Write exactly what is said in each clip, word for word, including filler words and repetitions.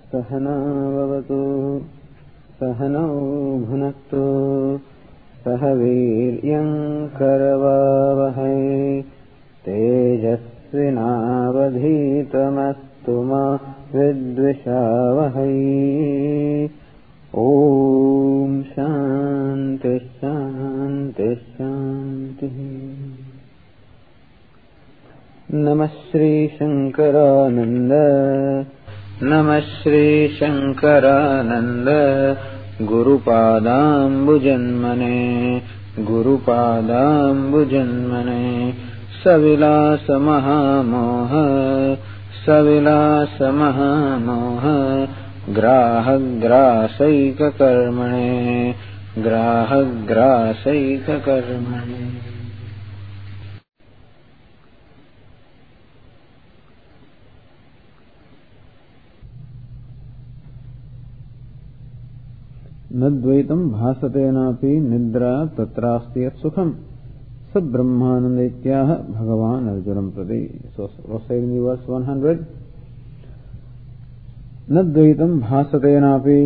सहना भवतु सहनौ भुनक्तु सह वीर्यं करवावहै तेजस्विनावधीतमस्तु मा विद्विषावहै। ओम शांति शांति शांति। नमः श्री शंकरानंद नमः श्री शंकरानंद गुरुपादाम्बुजन्मने गुरुपादाम्बुजन्मने सविलास महामोह सविलास महामोह ग्राहग्रासैककर्मणे ग्राहग्रासैककर्मणे। न द्वैतं भासतेनापि निद्रा तत्रास्ति यत् सुखम् स ब्रह्मानंद इत्याह भगवान अर्जुनं प्रति। So said in the verse one hundred, न द्वैतं भासतेनापि,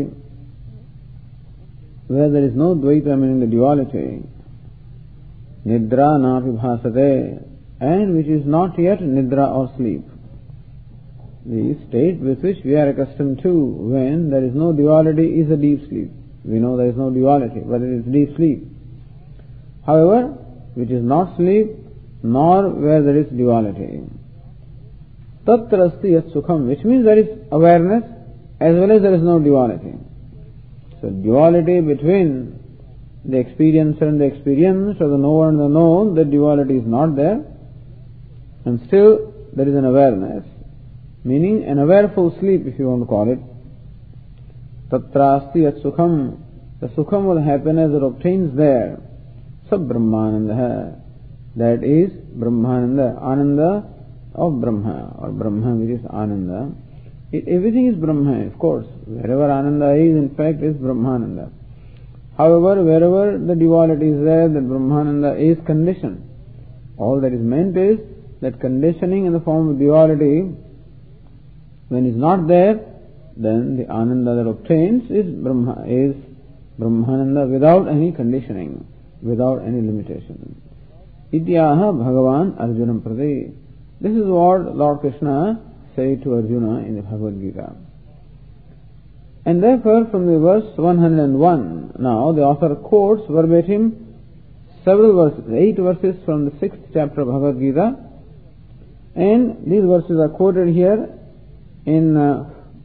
where there is no dvaita, meaning the duality, nidra napi bhasate, and which is not yet nidra or sleep, the state with which we are accustomed to when there is no duality is a deep sleep. We know there is no duality, but it is deep sleep. However, which is not sleep, nor where there is duality. Tatra asti yat sukham, which means there is awareness as well as there is no duality. So duality between the experiencer and the experienced, or the knower and the known, the duality is not there, and still there is an awareness, meaning an awareful sleep, if you want to call it. Tatrasti yat sukham, the sukham or the happiness that obtains there, sab brahmananda, that is brahmananda, ananda of Brahma, or Brahma which is ananda. It, everything is Brahma, of course. Wherever ananda is, in fact, is brahmananda. However, wherever the duality is there, that brahmananda is conditioned. All that is meant is that conditioning in the form of duality, when is not there, then the ananda that obtains is Brahma, is Brahmananda without any conditioning, without any limitation. Ityaha Bhagavan Arjunam Prati. This is what Lord Krishna said to Arjuna in the Bhagavad Gita. And therefore, from the verse one hundred one, now the author quotes verbatim several verses, eight verses from the sixth chapter of Bhagavad Gita, and these verses are quoted here in uh,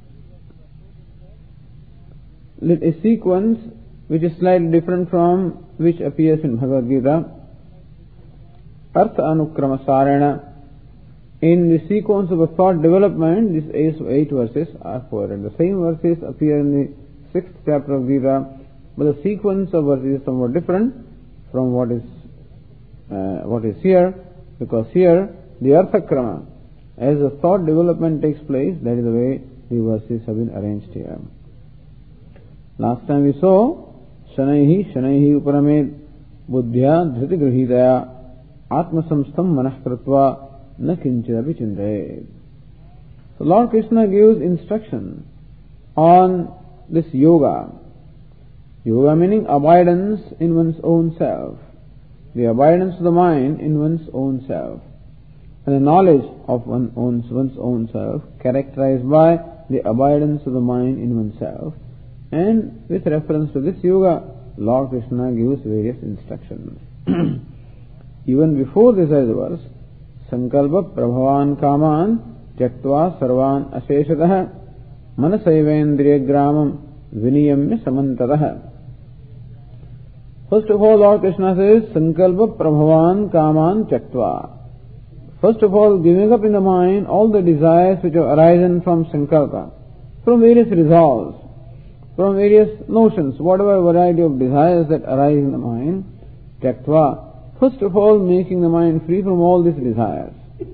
a sequence which is slightly different from which appears in Bhagavad Gita. Artha Anukrama Sarana. In the sequence of a thought development, these eight, eight verses are quoted. The same verses appear in the sixth chapter of Gita, but the sequence of verses is somewhat different from what is uh, what is here, because here the Arthakrama, as the thought development takes place, that is the way the verses have been arranged here. Last time we saw Shanaihi Shanaihi Uparamed Buddhya Dhriti Grihitaya Atma Samstam Manah Kratva Na Kinchirapi Chindayed. So Lord Krishna gives instruction on this yoga. Yoga meaning abidance in one's own self. The abidance of the mind in one's own self. And the knowledge of one own, one's own self characterized by the abidance of the mind in oneself. And with reference to this yoga, Lord Krishna gives various instructions. Even before this verse, Sankalpa Prabhavan Kaman Tyaktva Sarvan Asheshataha Manasayvendriya Gramam Viniyamya Samantataha. First of all, Lord Krishna says, Sankalpa Prabhavan Kaman Tyaktva. First of all, giving up in the mind all the desires which have arisen from Sankalpa, from various resolves, from various notions, whatever variety of desires that arise in the mind, Tyaktva. First of all, making the mind free from all these desires.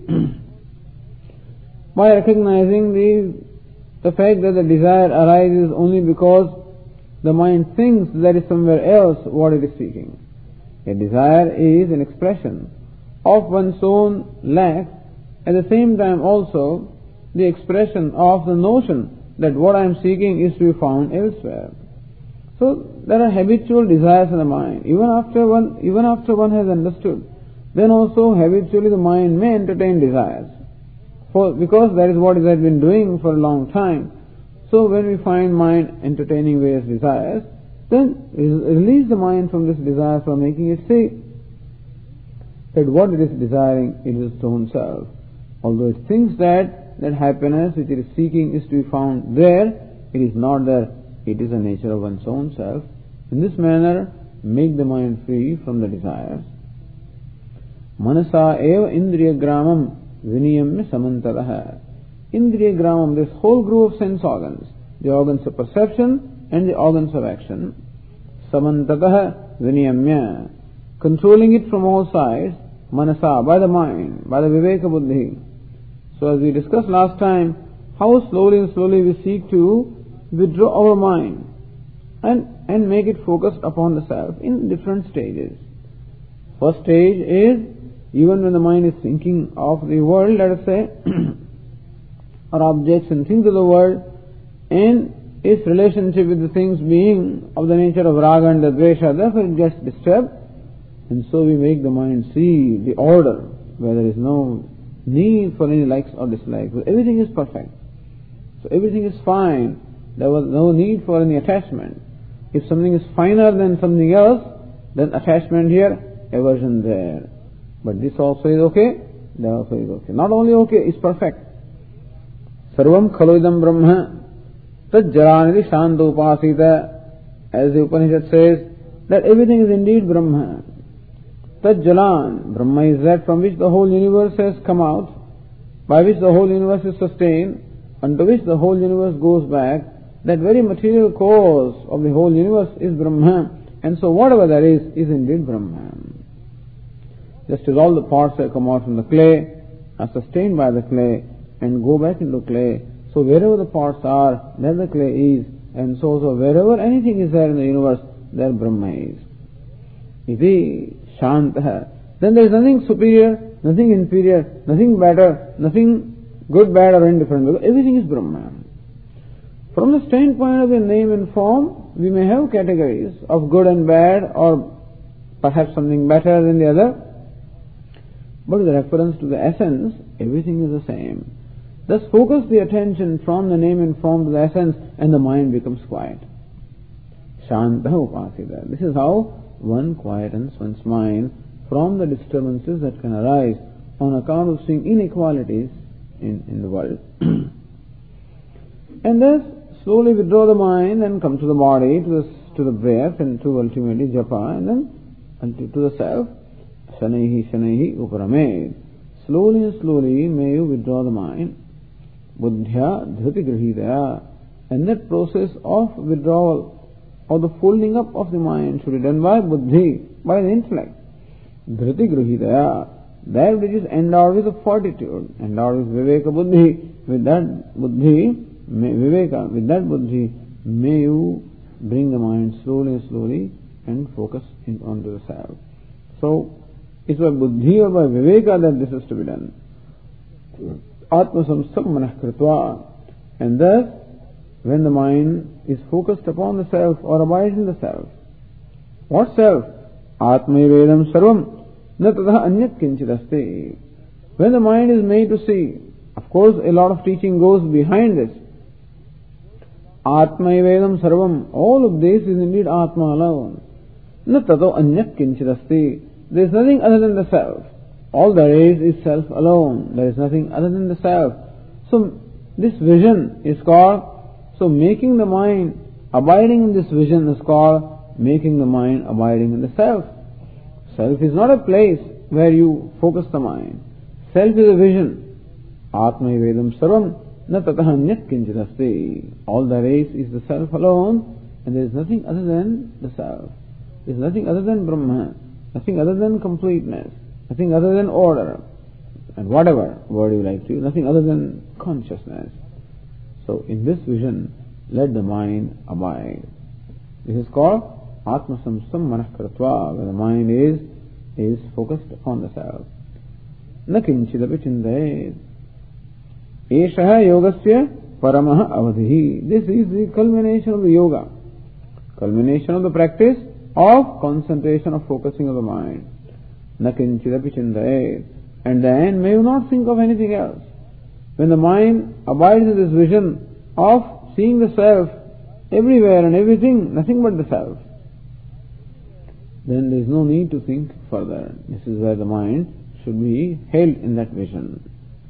By recognizing the, the fact that the desire arises only because the mind thinks there is somewhere else what it is seeking. A desire is an expression of one's own lack, at the same time also the expression of the notion that what I am seeking is to be found elsewhere. So there are habitual desires in the mind. Even after one, even after one has understood, then also habitually the mind may entertain desires. For, because that is what it has been doing for a long time. So when we find mind entertaining various desires, then release the mind from this desire for making it see that what it is desiring is its own self. Although it thinks that that happiness which it is seeking is to be found there, it is not there. It is the nature of one's own self. In this manner, make the mind free from the desires. Manasa eva indriya gramam viniyamya samantadaha. Indriya gramam, this whole group of sense organs, the organs of perception and the organs of action, samantadaha viniyamya, controlling it from all sides, manasa, by the mind, by the viveka buddhi. So as we discussed last time, how slowly and slowly we seek to withdraw our mind and, and make it focused upon the self in different stages. First stage is even when the mind is thinking of the world, let us say, or objects and things of the world, and its relationship with the things being of the nature of raga and the dvesha, therefore it gets disturbed, and so we make the mind see the order where there is no need for any likes or dislikes. Everything is perfect. So everything is fine. There was no need for any attachment. If something is finer than something else, then attachment here, aversion there. But this also is okay, that also is okay. Not only okay, it's perfect. Sarvam khaloidam brahma tad jaranidhi shanta upasita. As the Upanishad says, that everything is indeed Brahma. Tad jalan, Brahma is that from which the whole universe has come out, by which the whole universe is sustained, unto which the whole universe goes back. That very material cause of the whole universe is Brahma, and so whatever there is, is indeed Brahma. Just as all the parts that come out from the clay are sustained by the clay and go back into clay, so wherever the parts are, there the clay is, and so, so wherever anything is there in the universe, there Brahma is. Iti Shantaha. Then there is nothing superior, nothing inferior, nothing better, nothing good, bad or indifferent, because everything is Brahma. From the standpoint of the name and form, we may have categories of good and bad, or perhaps something better than the other, but with reference to the essence, everything is the same. Thus focus the attention from the name and form to the essence, and the mind becomes quiet. Shanta upasita. This is how one quietens one's mind from the disturbances that can arise on account of seeing inequalities in, in the world. And thus slowly withdraw the mind and come to the body, to the, to the breath, and to ultimately japa, and then to the self. Shanaihi shanaihi uparamed. Slowly and slowly may you withdraw the mind. Buddhya dhriti grihitaya. And that process of withdrawal, or the folding up of the mind, should be done by buddhi, by the intellect. Dhriti grihitaya. That which is endowed with a fortitude, endowed with viveka buddhi. With that buddhi, viveka, with that buddhi, may you bring the mind slowly and slowly and focus in, onto the self. So, it's by buddhi or by viveka that this is to be done. Atma samstam manah kritva. And thus, when the mind is focused upon the self or abides in the self. What self? Atma vedam sarvam na tadha anyat kinchit asti. When the mind is made to see, of course a lot of teaching goes behind this. Atma vedam sarvam, all of this is indeed Atma alone. Na tadha anyat kinchit asti. There is nothing other than the self. All there is is self alone. There is nothing other than the self. So this vision is called, so making the mind abiding in this vision is called making the mind abiding in the self. Self is not a place where you focus the mind. Self is a vision. Atma vedam sarvam na tatah anyat kinchit asti. All there is is the self alone, and there is nothing other than the self. There is nothing other than Brahma. Nothing other than completeness, nothing other than order, and whatever word you like to use, nothing other than consciousness. So in this vision, let the mind abide. This is called Atma samstam manah kritva, where the mind is is focused upon the self. Na kinchidapi chindayet. Eshaha yogasya Paramaha Avadhi. This is the culmination of the yoga, culmination of the practice of concentration, of focusing of the mind. Nakinchidapi chindaye. And then may you not think of anything else. When the mind abides in this vision of seeing the self everywhere and everything, nothing but the self, then there is no need to think further. This is where the mind should be held in that vision.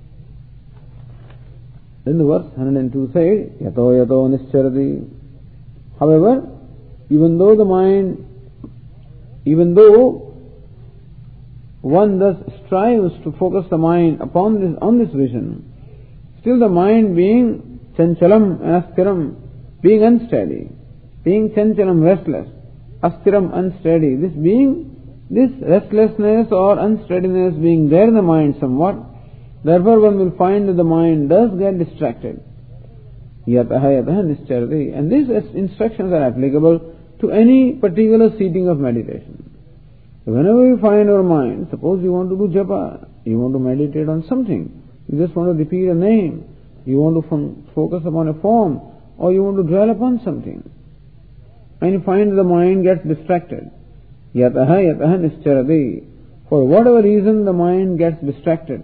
Then the verse one hundred two says, Yato yato nischarati. However, even though the mind, even though one thus strives to focus the mind upon this, on this vision, still the mind being chanchalam and astiram, being unsteady, being chanchalam, restless, astiram, unsteady, this being, this restlessness or unsteadiness being there in the mind somewhat, therefore one will find that the mind does get distracted. Yataha yataha nischarati. And these instructions are applicable to any particular seating of meditation. So whenever you find your mind, suppose you want to do japa, you want to meditate on something, you just want to repeat a name, you want to fun- focus upon a form, or you want to dwell upon something, and you find the mind gets distracted. Yataha yataha nischarati. For whatever reason the mind gets distracted,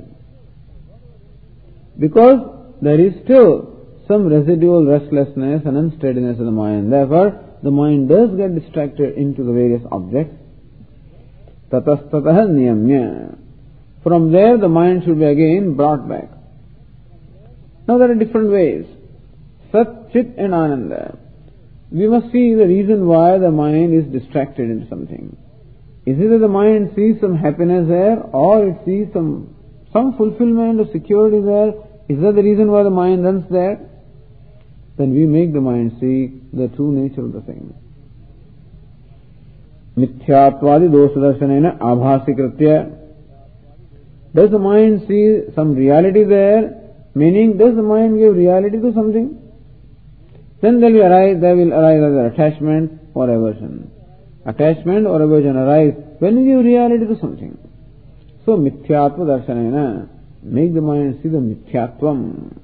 because there is still some residual restlessness and unsteadiness in the mind. Therefore, the mind does get distracted into the various objects. Tatastataha niyamya. From there, the mind should be again brought back. Now, there are different ways. Sat, Chit and Ananda. We must see the reason why the mind is distracted into something. Is it that the mind sees some happiness there, or it sees some some fulfillment or security there? Is that the reason why the mind runs there? Then we make the mind see the true nature of the thing. Mithyātvādi dosadarsanena ābhāsikritya. Does the mind see some reality there? Meaning, does the mind give reality to something? Then there will arise, there will arise either attachment or aversion. Attachment or aversion arise when you give reality to something. So, mithyātva darshanena, make the mind see the mithyātvam.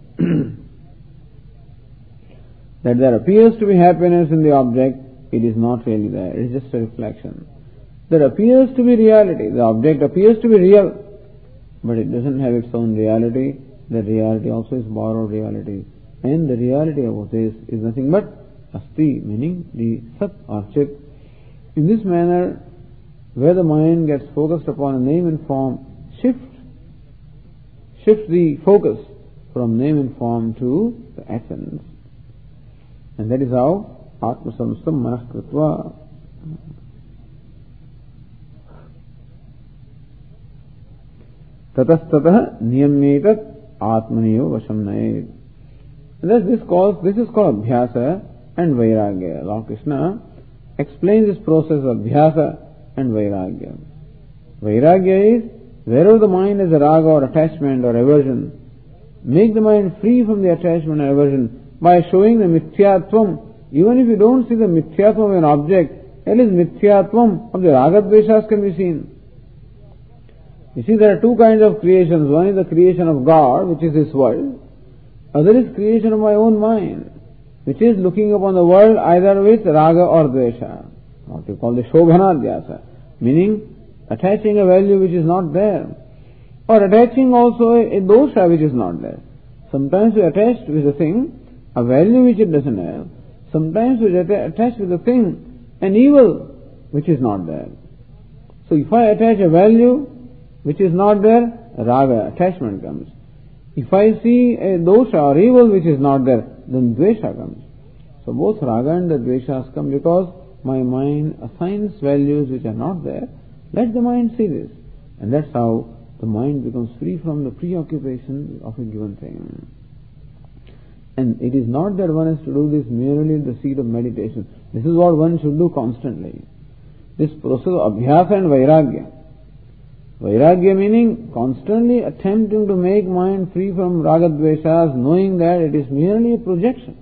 That there appears to be happiness in the object, it is not really there, it is just a reflection. There appears to be reality, the object appears to be real, but it doesn't have its own reality. The reality also is borrowed reality. And the reality of this is nothing but asti, meaning the sat or chit. In this manner, where the mind gets focused upon a name and form, shift, shift the focus from name and form to the essence. And that is how Atma Samstam Manah Kritva. Tatastataha niyamyetat atmaniyo vasham nayet. This calls, this is called Abhyasa and Vairagya. Lord Krishna explains this process of Abhyasa and Vairagya. Vairagya is, wherever the mind has a raga or attachment or aversion, make the mind free from the attachment or aversion by showing the mithyatvam. Even if you don't see the mithyatvam of an object, at least mithyatvam of the ragadveshas can be seen. You see, there are two kinds of creations. One is the creation of God, which is this world. Other is creation of my own mind, which is looking upon the world either with raga or dvesha, what you call the shobhanadhyasa, meaning attaching a value which is not there, or attaching also a, a dosha which is not there. Sometimes we attach with a thing a value which it doesn't have. Sometimes we attach with a thing an evil which is not there. So if I attach a value which is not there, raga, attachment comes. If I see a dosha or evil which is not there, then dvesha comes. So both raga and the dveshas come because my mind assigns values which are not there. Let the mind see this. And that's how the mind becomes free from the preoccupation of a given thing. And it is not that one has to do this merely in the seat of meditation. This is what one should do constantly. This process of abhyasa and vairagya. Vairagya meaning constantly attempting to make mind free from ragadveshas, knowing that it is merely a projection.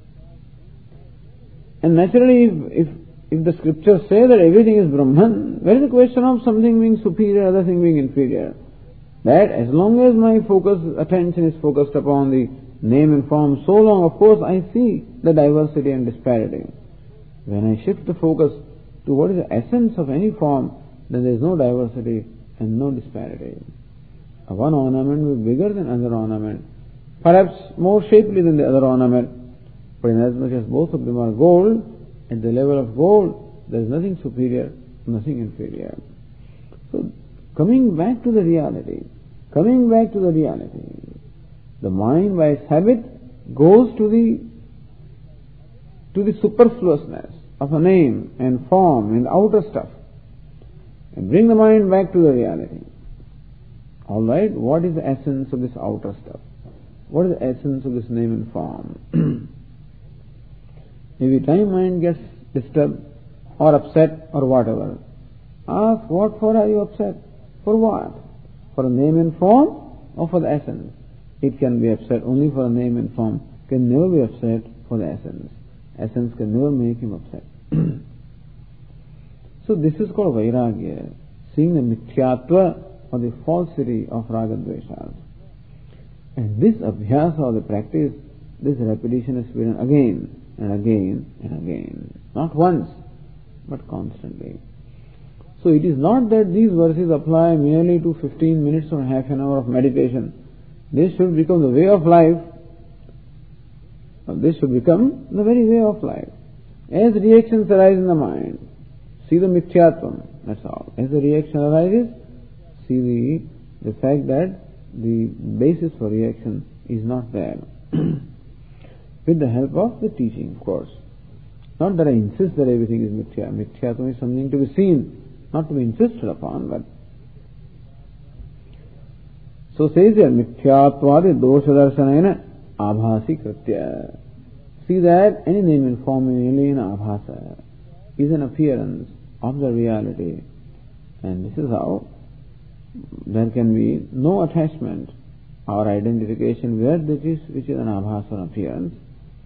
And naturally, if, if, if the scriptures say that everything is Brahman, where is the question of something being superior, other thing being inferior? That as long as my focus, attention is focused upon the name and form so long, of course I see the diversity and disparity. When I shift the focus to what is the essence of any form, then there is no diversity and no disparity. One ornament will be bigger than another ornament, perhaps more shapely than the other ornament, but inasmuch as both of them are gold, at the level of gold, there is nothing superior, nothing inferior. So, coming back to the reality, coming back to the reality, the mind by its habit goes to the to the superfluousness of a name and form and outer stuff, and bring the mind back to the reality. All right, what is the essence of this outer stuff? What is the essence of this name and form? Every time mind gets disturbed or upset or whatever, ask, what for are you upset? For what? For a name and form or for the essence? It can be upset only for a name and form, can never be upset for the essence. Essence can never make him upset. So this is called Vairagya, seeing the mithyatva or the falsity of ragadveshas. And this abhyasa or the practice, this repetition is given again and again and again. Not once, but constantly. So it is not that these verses apply merely to fifteen minutes or half an hour of meditation. This should become the way of life. This should become the very way of life. As reactions arise in the mind, see the mithyatvam, that's all. As the reaction arises, see the, the fact that the basis for reaction is not there. With the help of the teaching, of course. Not that I insist that everything is mithya. Mithyatvam is something to be seen, not to be insisted upon, but so says here, mithyatvad dosha darshanena abhasi kritya. See that any name and form in alien abhasa is an appearance of the reality, and this is how there can be no attachment or identification where that is which is an abhasa or appearance.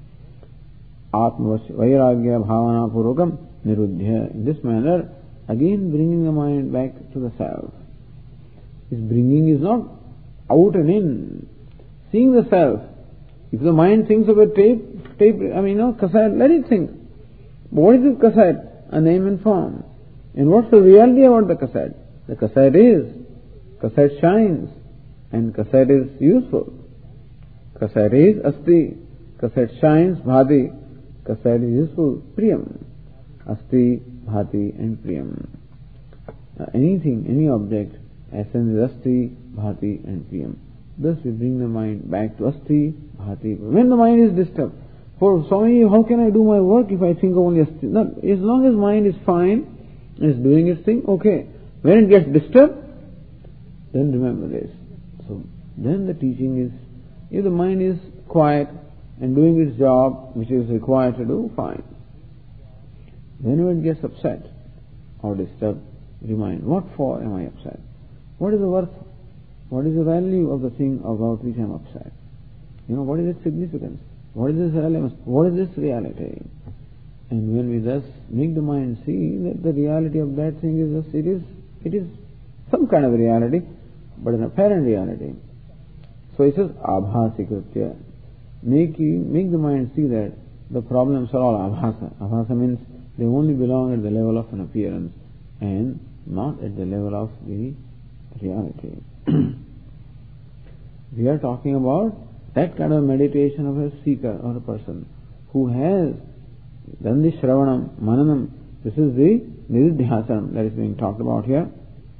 Atma vairagya bhavana purvakam nirudhya. In this manner, again bringing the mind back to the self. This bringing is not out and in. Seeing the self. If the mind thinks of a tape, tape, I mean, you know, cassette, let it think. But what is this cassette? A name and form. And what's the reality about the cassette? The cassette is, cassette shines, and cassette is useful. Cassette is asti, cassette shines, bhati, cassette is useful, priyam. Asti, bhati, and priyam. Uh, anything, any object, essence is asti, bhati, and priyam. Thus we bring the mind back to asti, bhati. When the mind is disturbed, for Swami, how can I do my work if I think of only asti? No, as long as mind is fine, is doing its thing, okay. When it gets disturbed, then remember this. So then the teaching is, if the mind is quiet and doing its job, which is required to do, fine. Whenever it gets upset or disturbed, remind, what for am I upset? What is the worth? What is the value of the thing about which I am upset? You know, what is its significance? What is this relevance? What is this reality? And when we thus make the mind see that the reality of that thing is just, it is, it is some kind of reality, but an apparent reality. So it says, abhasi kritya. Make, make the mind see that the problems are all abhasa. Abhasa means they only belong at the level of an appearance and not at the level of the reality. We are talking about that kind of meditation of a seeker or a person who has done the shravanam, mananam. This is the nididhyasanam that is being talked about here.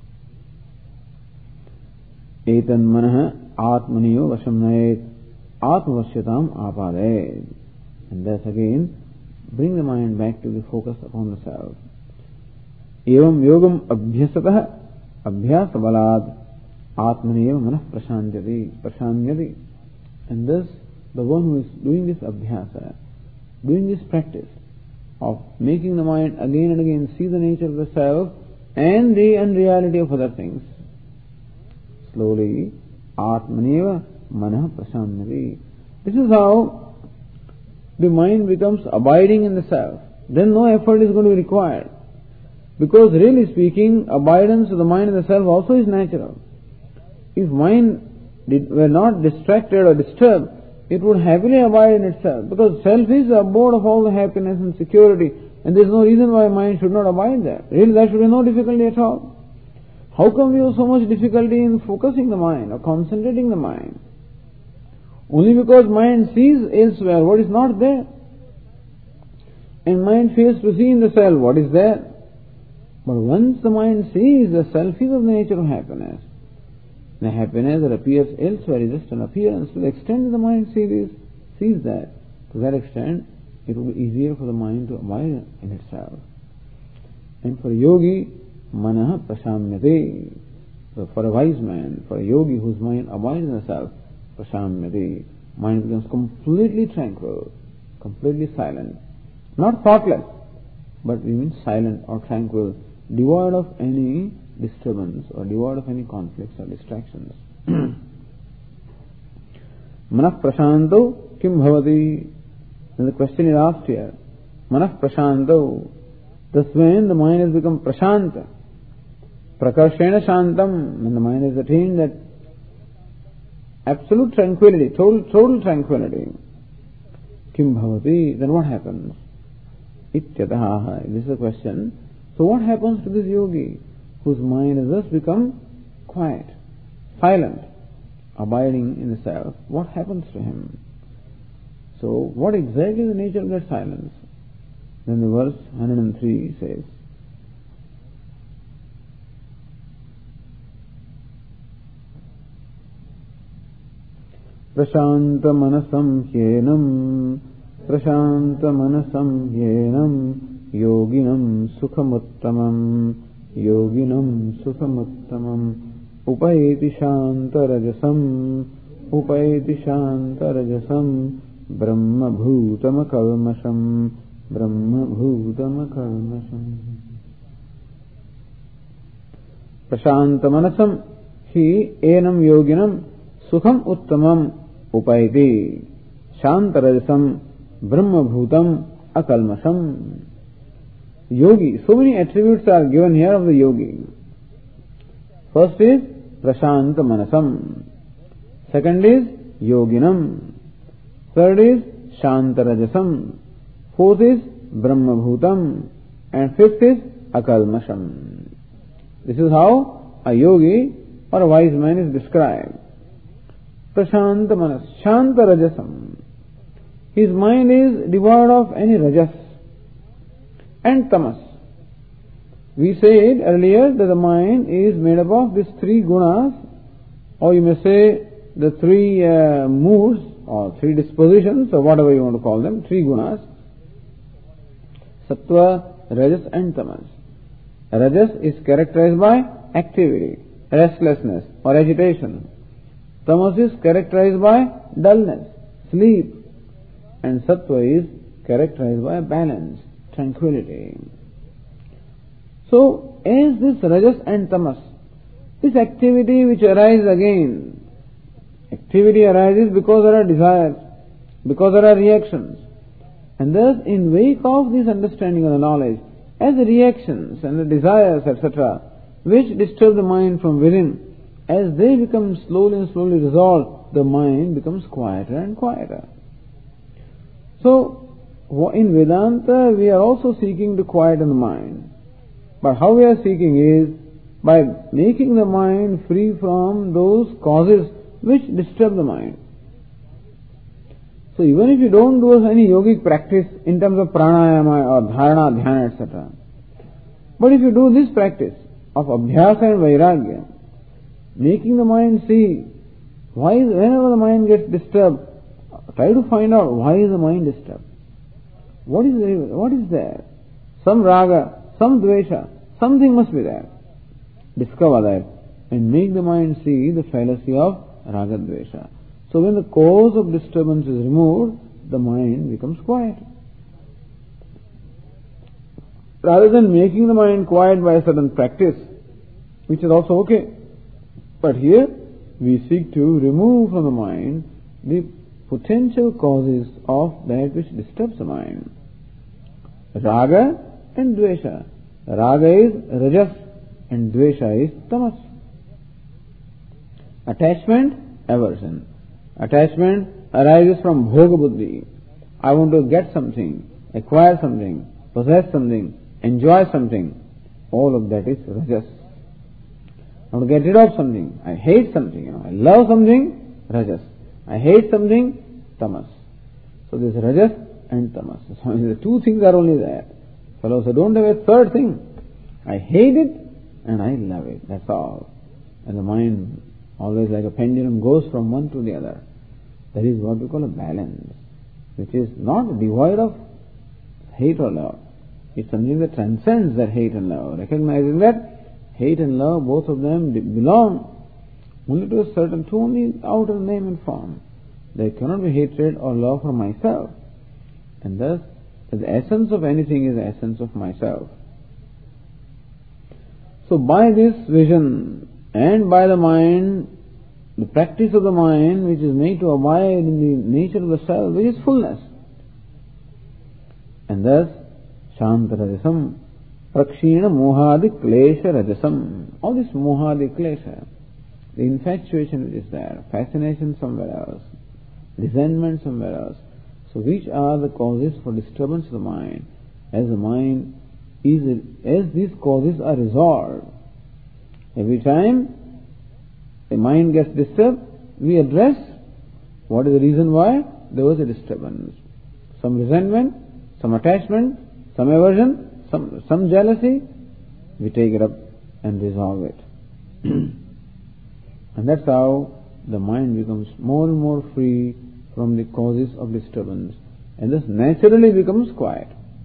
Etan manaha atmaniyo vasham nayet atmavashyatam apade. And thus again bring the mind back to the focus upon the self. Evam yogam abhyasatah abhyasa balad atmaniyeva manah prashantyati prashantyati. And thus the one who is doing this abhyasa, doing this practice of making the mind again and again see the nature of the self and the unreality of other things, slowly atmaniyeva manah prashantyati. This is how the mind becomes abiding in the self. Then no effort is going to be required. Because really speaking, abidance of the mind in the self also is natural. If mind did, were not distracted or disturbed, it would happily abide in itself, because self is the abode of all the happiness and security, and there is no reason why mind should not abide there. Really, there should be no difficulty at all. How come we have so much difficulty in focusing the mind or concentrating the mind? Only because mind sees elsewhere what is not there. And mind fails to see in the self what is there. But once the mind sees the self is of the nature of happiness, the happiness that appears elsewhere is just an appearance. To the extent that the mind sees this, sees that, to that extent, it will be easier for the mind to abide in itself. And for a yogi, manah prashamyate. So for a wise man, for a yogi whose mind abides in the self, prashamyate, mind becomes completely tranquil, completely silent. Not thoughtless, but we mean silent or tranquil, devoid of any disturbance or devoid of any conflicts or distractions. Manah prashanto kim bhavati? And the question is asked here. Manah prashanto. Thus when the mind has become prashanta, prakarshena shantam, when the mind has attained that absolute tranquility, total, total tranquility, kim bhavati, then what happens? Ityataha. This is the question. So what happens to this yogi whose mind has thus become quiet, silent, abiding in the self? What happens to him? So what exactly is the nature of that silence? Then the verse one hundred three says, Prashanta manasam hyenam, Prashanta manasam hyenam, yoginam sukhamuttamam, yoginam sukhamuttamam, upayeti shantarajasam, upayeti shantarajasam, brahma bhutama kalmasham, brahma bhutama kalmasham. Prashanta manasam hi enam yoginam sukham uttamam upayeti shantarajasam brahma bhutam akalmasham. Yogi, so many attributes are given here of the yogi. First is prashanta manasam, second is yoginam, third is shantarajasam, fourth is brahma bhutam, and fifth is akalmasham. This is how a yogi or a wise man is described. Prashanta manas, shantarajasam. His mind is devoid of any rajas and tamas. We said earlier that the mind is made up of these three gunas, or you may say the three uh, moods or three dispositions, or whatever you want to call them, three gunas: sattva, rajas and tamas. Rajas is characterized by activity, restlessness or agitation. Tamas is characterized by dullness, sleep, and sattva is characterized by balance, tranquility. So, as this rajas and tamas, this activity which arises again, activity arises because there are desires, because there are reactions, and thus in wake of this understanding of the knowledge, as the reactions and the desires, et cetera, which disturb the mind from within, as they become slowly and slowly resolved, the mind becomes quieter and quieter. So, in Vedanta, we are also seeking to quieten the mind. But how we are seeking is by making the mind free from those causes which disturb the mind. So even if you don't do any yogic practice in terms of pranayama or dharana, dhyana, et cetera, but if you do this practice of abhyasa and vairagya, making the mind see why, whenever the mind gets disturbed, try to find out why is the mind disturbed. What is there? What is there? Some raga, some dvesha, something must be there. Discover that and make the mind see the fallacy of raga dvesha. So when the cause of disturbance is removed, the mind becomes quiet. Rather than making the mind quiet by a certain practice, which is also okay. But here we seek to remove from the mind the potential causes of that which disturbs the mind. Raga and dvesha. Raga is rajas and dvesha is tamas. Attachment, aversion. Attachment arises from bhoga buddhi. I want to get something, acquire something, possess something, enjoy something. All of that is rajas. I want to get rid of something. I hate something. You know, I love something, rajas. I hate something, tamas. So this rajas and tamas. So the two things are only there. Fellows, I don't have a third thing. I hate it and I love it. That's all. And the mind, always like a pendulum, goes from one to the other. That is what we call a balance, which is not devoid of hate or love. It's something that transcends that hate and love, recognizing that hate and love, both of them belong only to a certain, to only outer name and form. There cannot be hatred or love for myself. And thus, the essence of anything is the essence of myself. So by this vision and by the mind, the practice of the mind, which is made to abide in the nature of the self, which is fullness. And thus, Shanta Rajasam, Prakshina Mohadi Klesha Rajasam. All this Mohadi Klesha, the infatuation which is there, fascination somewhere else, resentment somewhere else. So which are the causes for disturbance of the mind? As the mind is, as these causes are resolved, every time the mind gets disturbed, we address what is the reason why there was a disturbance. Some resentment, some attachment, some aversion, some, some jealousy, we take it up and resolve it. And that's how the mind becomes more and more free from the causes of disturbance, and thus naturally becomes quiet.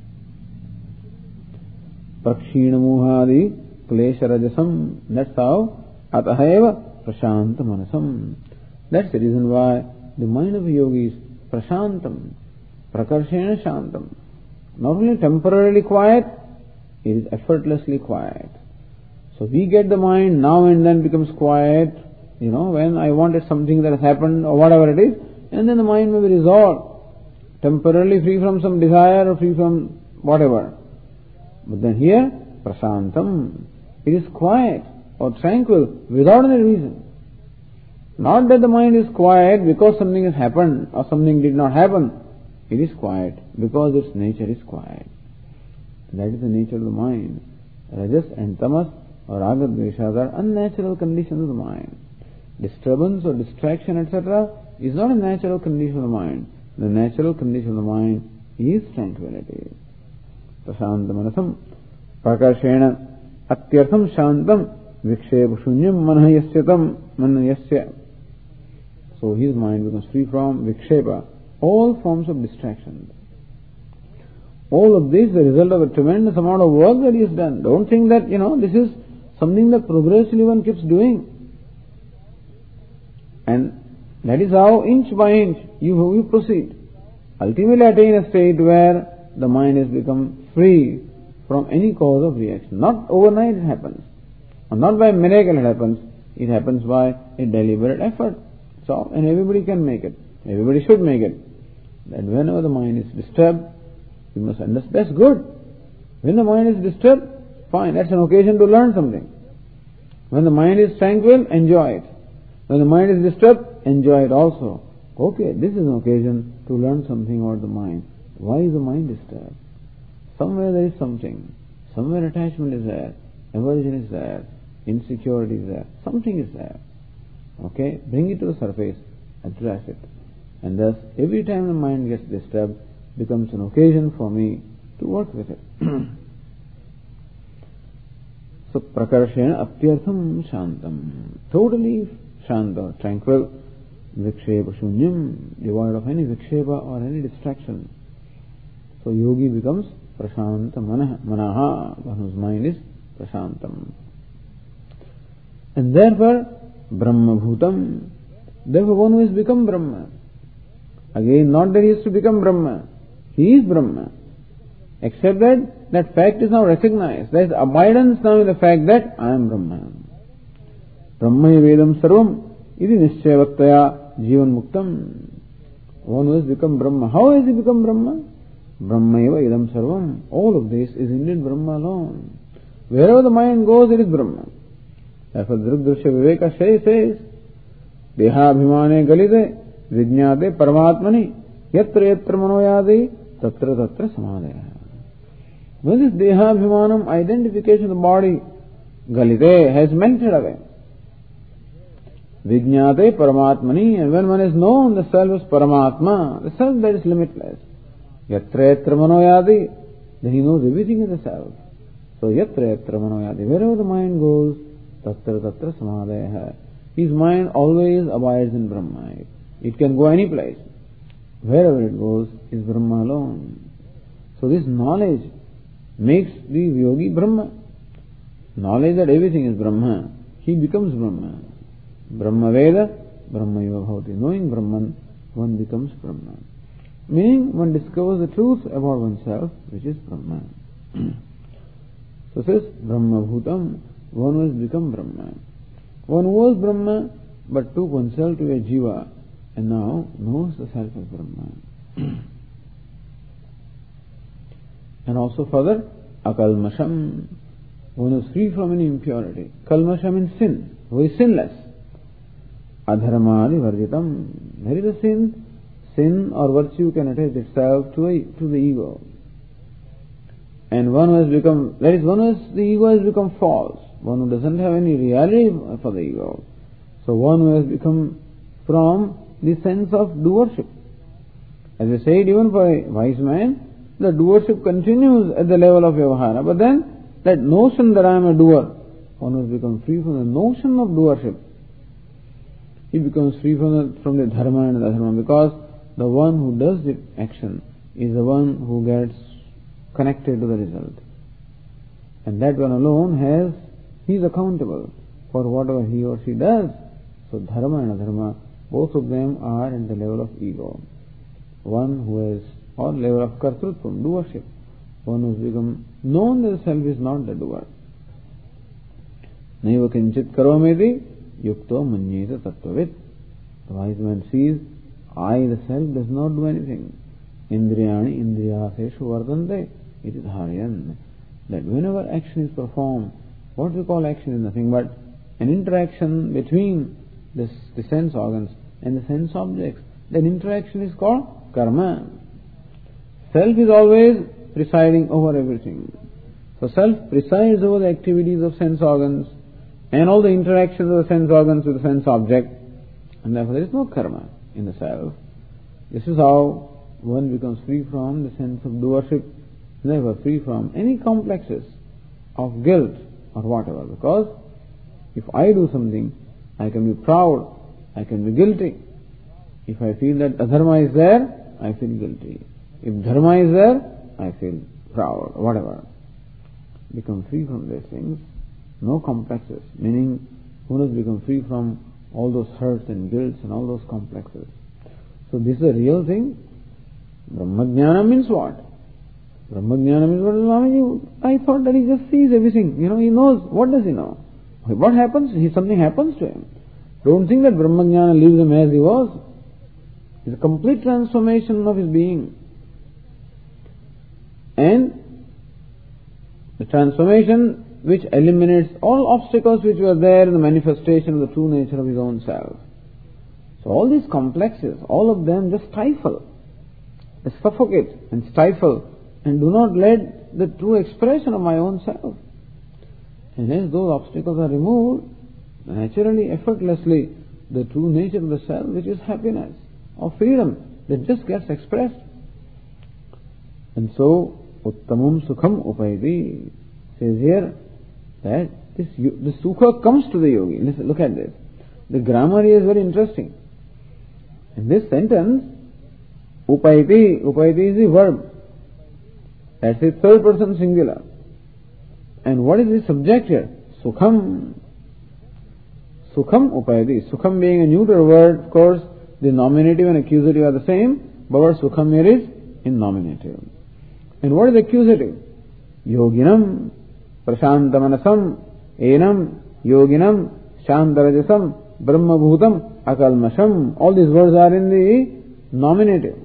Prakshina Mohadi Klesha Rajasam. That's how Ataheva Prashanta Manasam. That's the reason why the mind of a yogi is Prashantam, Prakarshena Shantam. Not only temporarily quiet, it is effortlessly quiet. So we get the mind now and then becomes quiet, you know, when I wanted something that has happened or whatever it is, and then the mind may be resolved, temporarily free from some desire or free from whatever. But then here, Prashantam, it is quiet or tranquil without any reason. Not that the mind is quiet because something has happened or something did not happen. It is quiet because its nature is quiet. That is the nature of the mind. Rajas and Tamas or Raga Dveshas are unnatural conditions of the mind. Disturbance or distraction, et cetera is not a natural condition of the mind. The natural condition of the mind is tranquility. Prashantam Manasam Prakashena Atyartham Shantam Vikshep Shunyam Manayasyatam Manayasya. So his mind becomes free from Vikshepa, all forms of distraction. All of this is the result of a tremendous amount of work that he has done. Don't think that, you know, this is something that progressively one keeps doing. And that is how inch by inch you, you proceed. Ultimately attain a state where the mind has become free from any cause of reaction. Not overnight it happens. Or not by miracle it happens. It happens by a deliberate effort. So, and everybody can make it. Everybody should make it. That whenever the mind is disturbed, you must understand. That's good. When the mind is disturbed, fine. That's an occasion to learn something. When the mind is tranquil, enjoy it. When the mind is disturbed, enjoy it also. Okay, this is an occasion to learn something about the mind. Why is the mind disturbed? Somewhere there is something. Somewhere attachment is there. Aversion is there. Insecurity is there. Something is there. Okay, bring it to the surface. Address it. And thus, every time the mind gets disturbed, becomes an occasion for me to work with it. So, Prakarshena Apyartham Shantam. Totally Shanta, tranquil. Vikshepa Shunyam, devoid of any Vikshepa or any distraction. So, yogi becomes Prashanta Manaha, one whose mind is Prashantam. And therefore, Brahma Bhutam. Therefore, one who has become Brahma. Again, not that he is to become Brahma. He is Brahma. Except that that fact is now recognized. There is abidance now in the fact that I am Brahma. Brahma Vedam Sarvam Iti Nishchavaktaya Jivan Muktam. One who has become Brahma. How has he become Brahma? Brahma Eva Idam Sarvam. All of this is indeed Brahma alone. Wherever the mind goes, it is Brahma. Therefore, Drugdrishya Viveka says, Deha Bhimane Galite Vijñāte Paramatmani Yatra Yatra Manoyadi Tatra Tatra Samadhaya. When this Dehabhimanam, identification of the body, Galite, has melted away. Vijñāte Paramatmani, and when one is known, the self is Paramatma, the self that is limitless. Yatra Yatra Manoyadi, then he knows everything is the self. So Yatra Yatra Manoyadi, wherever the mind goes, Tatra Tatra Samadhaya. His mind always abides in Brahma. It can go any place. Wherever it goes is Brahma alone. So this knowledge makes the yogi Brahma. Knowledge that everything is Brahma, he becomes Brahma. Brahma Veda, Brahma Yoga Bhavati. Knowing Brahman, one becomes Brahma. Meaning one discovers the truth about oneself, which is Brahma. So it says Brahma Bhutam, one who has become Brahma. One was Brahma but took oneself to a Jiva and now knows the self as Brahma. And also further, Akalmasham, one who is free from any impurity. Kalmasham means sin, who is sinless. Adharmadi Varjitam, there is a sin. Sin or virtue can attach itself to, a, to the ego. And one who has become, that is, one who has, the ego has become false. One who doesn't have any reality for the ego. So one who has become from the sense of doership. As I said, even for a wise man, the doership continues at the level of Vyavahara. But then, that notion that I am a doer, one who has become free from the notion of doership. He becomes free from the, from the dharma and the adharma, because the one who does the action is the one who gets connected to the result. And that one alone has, he is accountable for whatever he or she does. So dharma and adharma, both of them are at the level of ego. One who has, or level of kartrutvam, doership. One who has become known that the self is not the doer. Naiva kinchit karometi yukto manyeta tattvavit. The wise man sees, I, the self, does not do anything. Indriyani indriyaseshu vardante. It is hariyan. That whenever action is performed, what we call action is nothing but an interaction between this, the sense organs and the sense objects. That interaction is called karma. Self is always presiding over everything. So self presides over the activities of sense organs and all the interactions of the sense organs with the sense object, and therefore there is no karma in the self. This is how one becomes free from the sense of doership, never free from any complexes of guilt or whatever. Because if I do something, I can be proud, I can be guilty. If I feel that adharma is there, I feel guilty. If dharma is there, I feel proud, whatever. Become free from these things. No complexes, meaning one has become free from all those hurts and guilts and all those complexes. So this is a real thing. Brahmajnana means what? Brahmajnana means what? Swamiji, I thought that he just sees everything. You know, he knows. What does he know? What happens? He, something happens to him. Don't think that Brahmajnana leaves him as he was. It's a complete transformation of his being. And the transformation which eliminates all obstacles which were there in the manifestation of the true nature of his own self. So all these complexes, all of them just stifle, they suffocate and stifle and do not let the true expression of my own self. And as those obstacles are removed, naturally, effortlessly, the true nature of the self, which is happiness or freedom, that just gets expressed. And so, Uttamam Sukham Upaiti says here that this, this Sukha comes to the yogi. Listen, look at this. The grammar here is very interesting. In this sentence, Upaiti, Upaiti is the verb. That's the third person singular. And what is the subject here? Sukham. Sukham Upaiti. Sukham being a neuter word, of course, the nominative and accusative are the same, but what Sukham here is in nominative. And what is accusative? Yoginam, Prashantamanasam, Enam, Yoginam, Shantarajasam, Brahmabhutam, Akalmasham. All these words are in the nominative.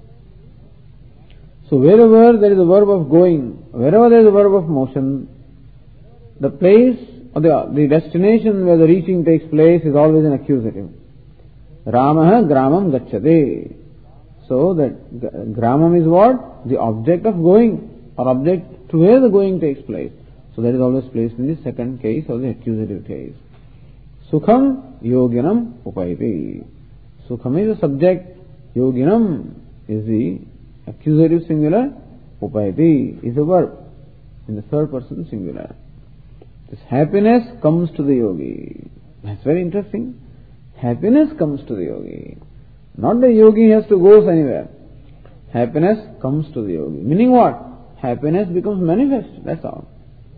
So wherever there is a verb of going, wherever there is a verb of motion, the place or the, the destination where the reaching takes place is always an accusative. Ramah Gramam Gacchate. So that Gramam is what? The object of going, or object to where the going takes place. So that is always placed in the second case or the accusative case. Sukham yoginam upayati. Sukham is the subject, yoginam is the accusative singular, upayati is the verb in the third person singular. This happiness comes to the yogi. That's very interesting. Happiness comes to the yogi. Not the yogi has to go anywhere. Happiness comes to the yogi. Meaning what? Happiness becomes manifest. That's all.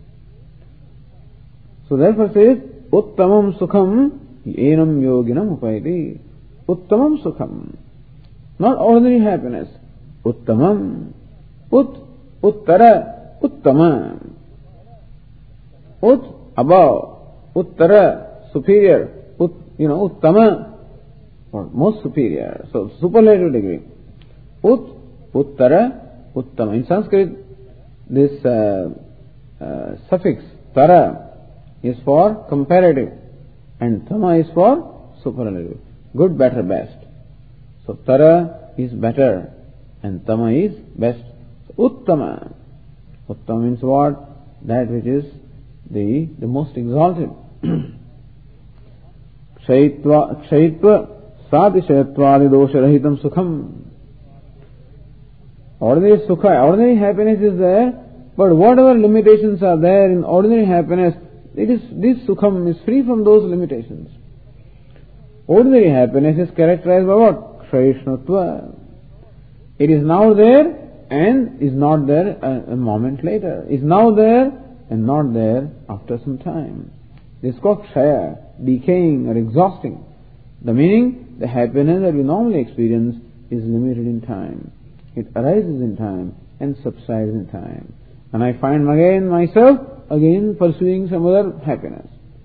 So therefore says, Uttamam Sukham Enam Yoginam Upayati. Uttamam Sukham. Not ordinary happiness. Uttamam. Ut, Uttara, Uttama. Ut, above. Uttara, superior. Ut, you know, Uttama, or most superior. So superlative degree. Ut, Uttara, Uttama. In Sanskrit, this uh, uh, suffix tara is for comparative and tama is for superlative. Good, better, best. So tara is better and tama is best. So, uttama. Uttama means what? That which is the, the most exalted. Kshayitva, kshayitva, sadishayatva dosha rahitam sukham. Ordinary sukha, ordinary happiness is there, but whatever limitations are there in ordinary happiness, it is, this sukham is free from those limitations. Ordinary happiness is characterized by what? Kshaishnatva. It is now there and is not there a, a moment later. Is now there and not there after some time. This is called kshaya, decaying or exhausting. The meaning, the happiness that we normally experience is limited in time. It arises in time and subsides in time. And I find again myself again pursuing some other happiness.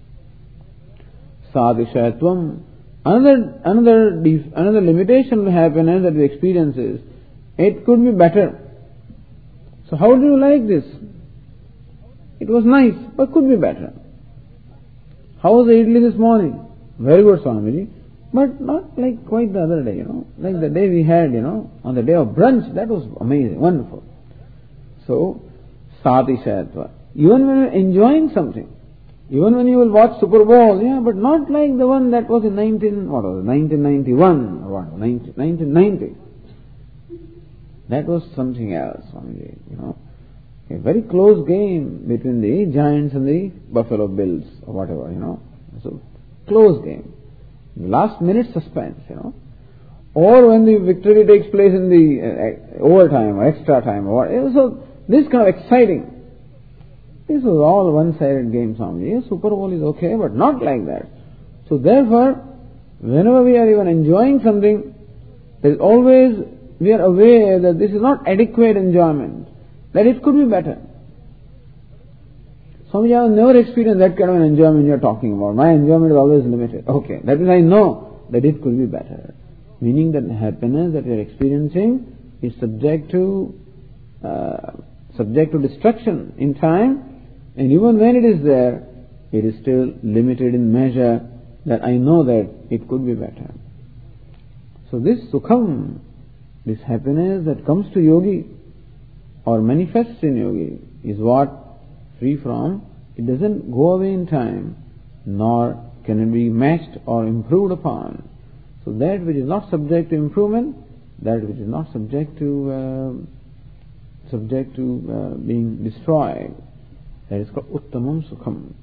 Sadishayatvam. Another, another, another limitation of happiness that we experience is, it could be better. So how do you like this? It was nice, but could be better. How was the idli this morning? Very good, Swamiji. But not like quite the other day, you know. Like the day we had, you know, on the day of brunch, that was amazing, wonderful. So, Sadishayatva. Even when you're enjoying something, even when you will watch Super Bowl, yeah, but not like the one that was in nineteen, what was it, nineteen ninety-one, or what, nineteen ninety. That was something else, Swamiji, you know. A very close game between the Giants and the Buffalo Bills, or whatever, you know. So, close game. Last minute suspense, you know. Or when the victory takes place in the uh, overtime or extra time, or what. So, this kind of exciting. This was all one-sided game, Swamiji. Yes, Super Bowl is okay, but not like that. So therefore, whenever we are even enjoying something, there is always, we are aware that this is not adequate enjoyment, that it could be better. Swamiji, I have never experienced that kind of an enjoyment you are talking about. My enjoyment is always limited. Okay, that is I know that it could be better. Meaning that the happiness that we are experiencing is subject to, uh, subject to destruction in time. And even when it is there, it is still limited in measure, that I know that it could be better. So this sukham, this happiness that comes to yogi or manifests in yogi, is what? Free from, it doesn't go away in time, nor can it be matched or improved upon. So that which is not subject to improvement, that which is not subject to uh, subject to uh, being destroyed, that is called Uttamam Sukham.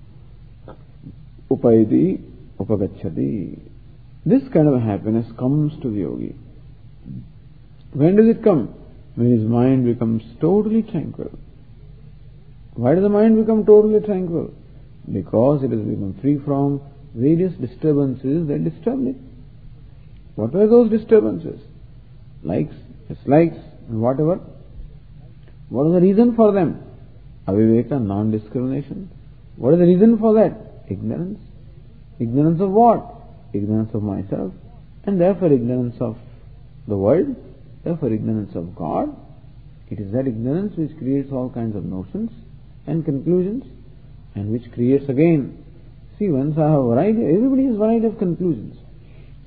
Upayati, Upagacchati. This kind of happiness comes to the yogi. When does it come? When his mind becomes totally tranquil. Why does the mind become totally tranquil? Because it has become free from various disturbances that disturb it. What were those disturbances? Likes, dislikes, and whatever. What is the reason for them? Aviveka, non-discrimination. What is the reason for that? Ignorance. Ignorance of what? Ignorance of myself, and therefore ignorance of the world, therefore ignorance of God. It is that ignorance which creates all kinds of notions and conclusions, and which creates again, see, once I have a variety, everybody has a variety of conclusions.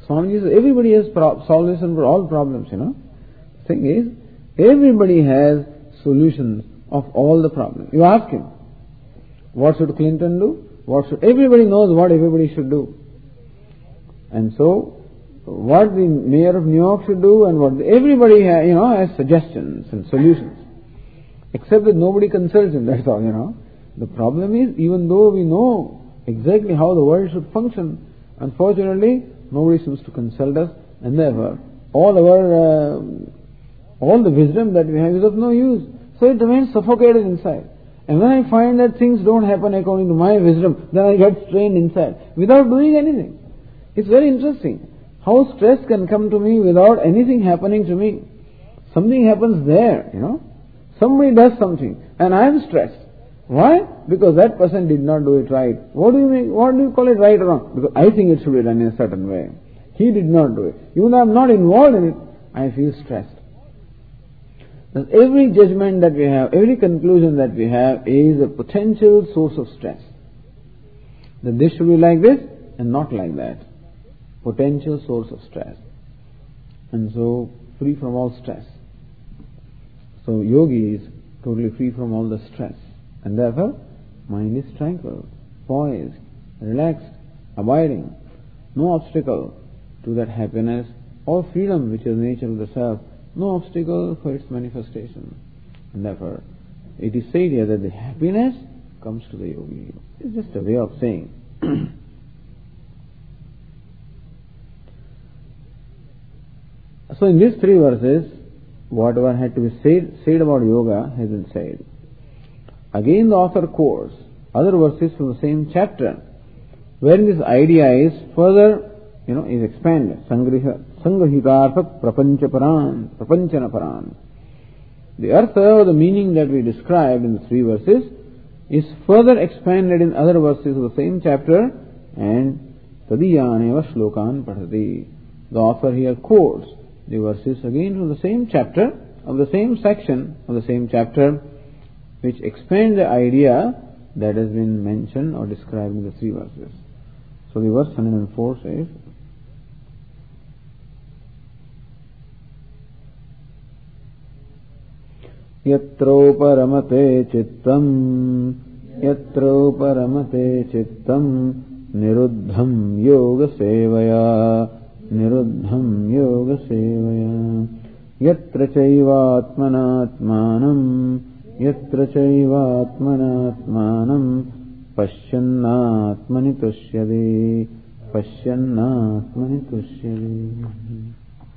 Swamiji says everybody has pro- solution for all problems, you know. The thing is, everybody has solutions of all the problems. You ask him, what should Clinton do? What should, everybody knows what everybody should do. And so, what the mayor of New York should do and what, everybody ha, you know, has suggestions and solutions. Except that nobody consults him, that's all, you know. The problem is, even though we know exactly how the world should function, unfortunately, nobody seems to consult us, and therefore, all our, uh, all the wisdom that we have is of no use. So it remains suffocated inside. And when I find that things don't happen according to my wisdom, then I get strained inside, without doing anything. It's very interesting how stress can come to me without anything happening to me. Something happens there, you know. Somebody does something, and I am stressed. Why? Because that person did not do it right. What do you mean? What do you call it right or wrong? Because I think it should be done in a certain way. He did not do it. Even though I am not involved in it, I feel stressed. Thus, every judgment that we have, every conclusion that we have is a potential source of stress. That this should be like this and not like that. Potential source of stress. And so, free from all stress. So, yogi is totally free from all the stress. And therefore, mind is tranquil, poised, relaxed, abiding. No obstacle to that happiness or freedom which is the nature of the self. No obstacle for its manifestation. And therefore, it is said here that the happiness comes to the yogi. It's just a way of saying. So in these three verses, whatever had to be said, said about yoga has been said. Again the author quotes other verses from the same chapter, wherein this idea is further, you know, is expanded. Sangrahitartha prapanchaparan, prapanchanaparan. The artha or the meaning that we described in the three verses is further expanded in other verses of the same chapter, and tadiyaneva shlokan patati. The author here quotes the verses again from the same chapter, of the same section of the same chapter, which expand the idea that has been mentioned or described in the three verses. So the verse one hundred four says, Yatro paramate chittam, Yatro paramate chittam, Niruddham yoga sevaya, Niruddham yoga sevaya, Yatra chaivatmanatmanam, Yatra chaivatmanatmanam, Pashyannatmani tushyade, Pashyannatmani tushyade.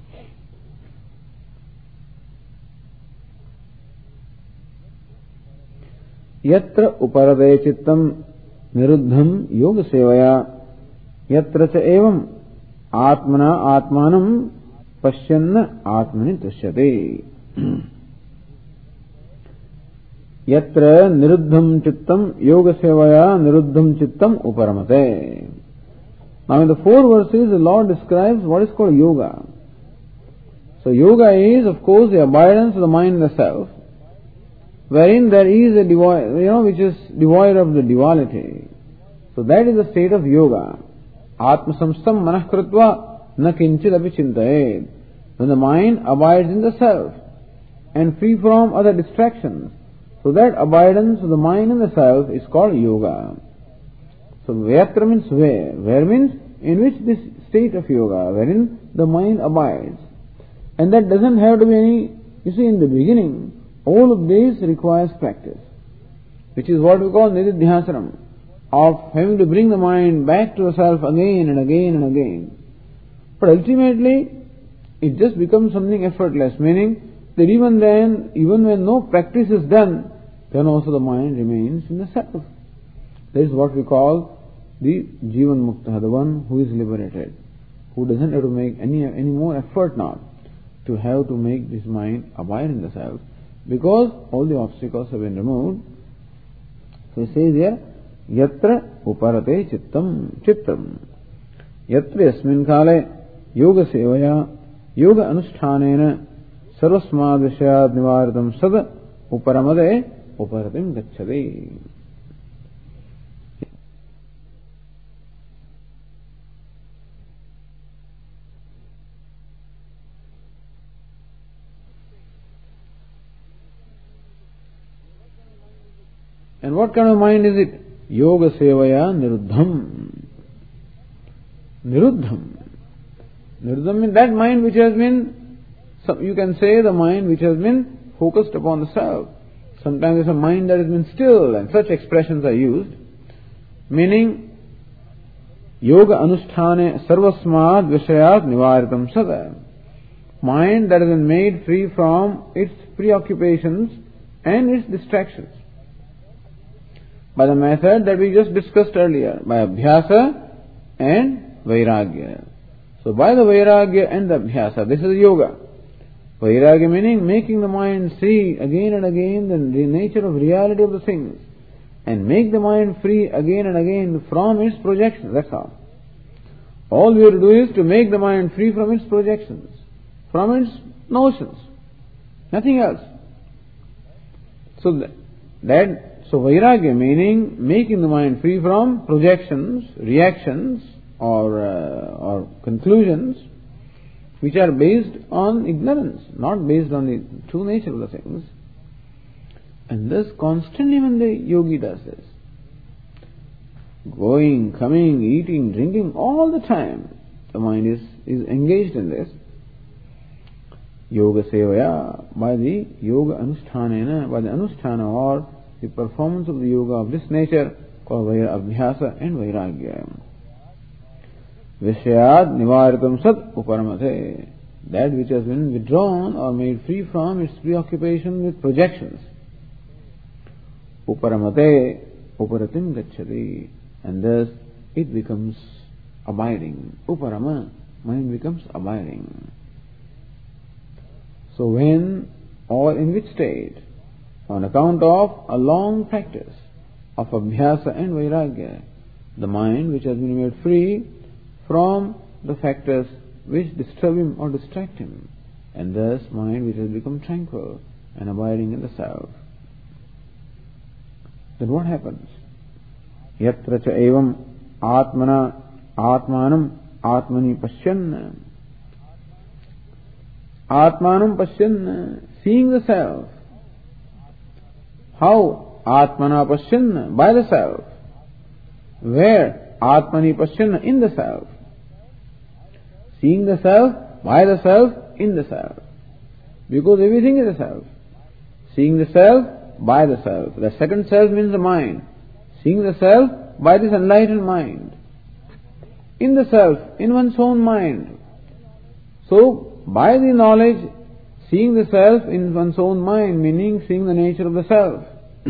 Yatra uparade chittam niruddham yoga sevaya, Yatra cha evam atmana atmanam pashyanna atmani tushyate. Yatra niruddham chittam yoga sevaya niruddham chittam uparamate. Now in the four verses the Lord describes what is called yoga. So yoga is of course the abidance of the mind and the self, wherein there is a devoid, you know, which is devoid of the duality. So that is the state of yoga. Atma samstam manah kritva na kinchid api chintayed. When the mind abides in the self and free from other distractions. So that abidance of the mind and the self is called yoga. So vyatra means where. Where means in which this state of yoga, wherein the mind abides. And that doesn't have to be any, you see, in the beginning, all of this requires practice, which is what we call nididhyasanam, of having to bring the mind back to the self again and again and again. But ultimately, it just becomes something effortless, meaning that even then, even when no practice is done, then also the mind remains in the self. That is what we call the Jivan Mukta, the one who is liberated, who doesn't have to make any any more effort now to have to make this mind abide in the self, because all the obstacles have been removed. So he says here, Yatra uparate chittam chittam. Yatra yasmin kale yoga sevaya yoga anushtanena sarvasmad vishayad nivaritam sad uparamade uparatim gacchade. And what kind of mind is it? Yoga sevaya niruddham. Niruddham. Niruddham means that mind which has been, you can say the mind which has been focused upon the self. Sometimes it's a mind that has been still, and such expressions are used, meaning yoga anusthane sarvasmad vishayat nivaritam sada. Mind that has been made free from its preoccupations and its distractions. By the method that we just discussed earlier, by abhyasa and vairagya. So by the vairagya and the abhyasa, this is yoga. Vairagya meaning making the mind see again and again the, the nature of reality of the things, and make the mind free again and again from its projections. That's all. All we have to do is to make the mind free from its projections, from its notions. Nothing else. So that, that so vairagya meaning making the mind free from projections, reactions, or uh, or conclusions which are based on ignorance, not based on the true nature of the things. And thus constantly when the yogi does this, going, coming, eating, drinking, all the time, the mind is, is engaged in this. Yoga sevaya, by the yoga anusthanena, by the anusthana or the performance of the yoga of this nature called abhyasa and vairagya. Vishayad nivaritam sat uparamate, that which has been withdrawn or made free from its preoccupation with projections. Uparamate uparatim gacchati, and thus it becomes abiding. Uparama, mind becomes abiding. So when or in which state, on account of a long practice of abhyasa and vairagya, the mind which has been made free from the factors which disturb him or distract him, and thus mind which has become tranquil and abiding in the self. Then what happens? Yatra cha evam atmana atmanam atmani pashyan. Atmanam pashyan, seeing the self. How? Atmana pashyan, by the self. Where? Atmani pashyan, in the self. Seeing the self, by the self, in the self. Because everything is the self. Seeing the self, by the self. The second self means the mind. Seeing the self by this enlightened mind. In the self, in one's own mind. So, by the knowledge, seeing the self in one's own mind, meaning seeing the nature of the self.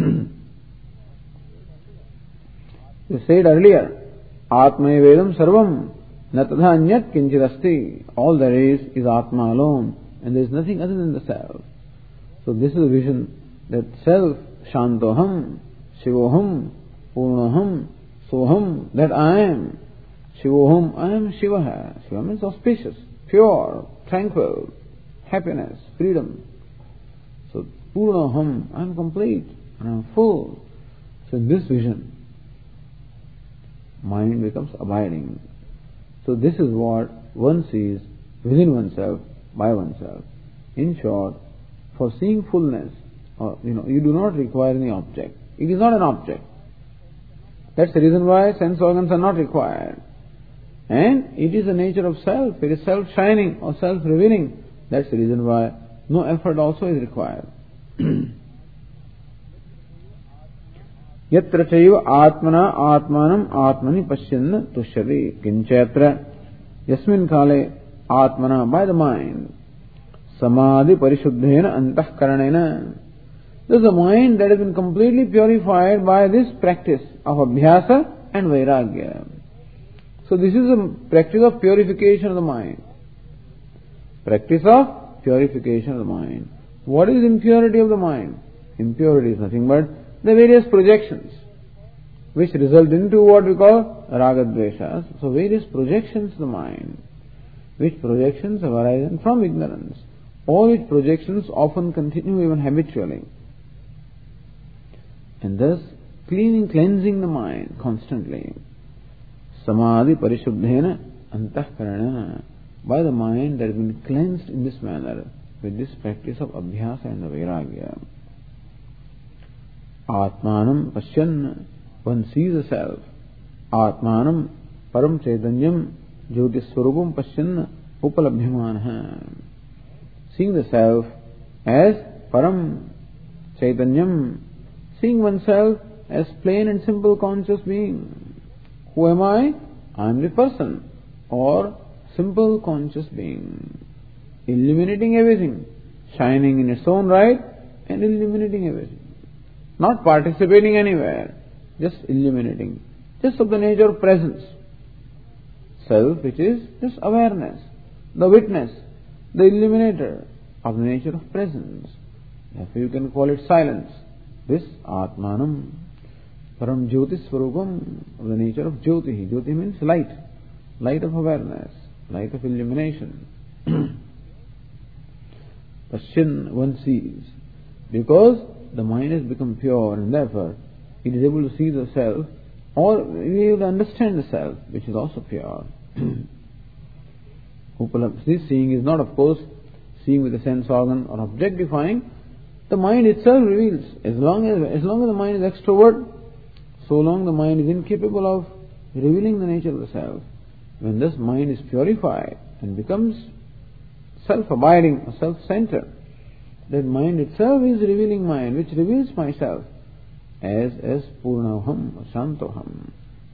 You said earlier, Atma Vedam Sarvam, Natadha Anyat Kinchirasti. All there is is Atma alone, and there is nothing other than the self. So this is a vision that self, Shantoham, Shivoham, Purnaham, Soham, that I am. Shivoham, I am Shiva. Shiva means auspicious, pure, tranquil, happiness, freedom. So Purnaham, I am complete, and I am full. So in this vision, mind becomes abiding. So this is what one sees within oneself, by oneself. In short, for seeing fullness, or, you know, you do not require any object. It is not an object. That's the reason why sense organs are not required. And it is the nature of self. It is self-shining or self-revealing. That's the reason why no effort also is required. Yatra chaiva atmana atmanam atmani pashyanna tushyati kinchatra yasmin kale atmana, by the mind, samadhi parishuddhena antahkaranena. This is a mind that has been completely purified by this practice of abhyasa and vairagya. So this is a practice of purification of the mind. Practice of purification of the mind. What is impurity of the mind? Impurity is nothing but the various projections which result into what we call ragadveshas. So various projections of the mind, which projections have arisen from ignorance. All which projections often continue even habitually. And thus cleaning, cleansing the mind constantly. Samadhi parishuddhena antahkarana, by the mind that has been cleansed in this manner with this practice of abhyasa and the vairagya. Atmanam Pashyan, one sees the self. Atmanam Param Chaitanyam Jyotiswarupam Pashyan Upalabhyamanah. Seeing the self as Param Chaitanyam, seeing oneself as plain and simple conscious being. Who am I? I am the person, or simple conscious being, illuminating everything, shining in its own right and illuminating everything. Not participating anywhere, just illuminating, just of the nature of presence. Self, which is just awareness, the witness, the illuminator of the nature of presence. Therefore you can call it silence. This Atmanam Param Jyoti Swarupam, of the nature of Jyoti. Jyoti means light, light of awareness, light of illumination. Pashyan, one sees. Because the mind has become pure and therefore it is able to see the self, or be able to understand the self, which is also pure. This seeing is not, of course, seeing with the sense organ or objectifying. The mind itself reveals. As long as, as long as the mind is extrovert, so long the mind is incapable of revealing the nature of the self. When this mind is purified and becomes self-abiding or self-centered, that mind itself is revealing mind, which reveals myself as as Purnaham or Shantoham.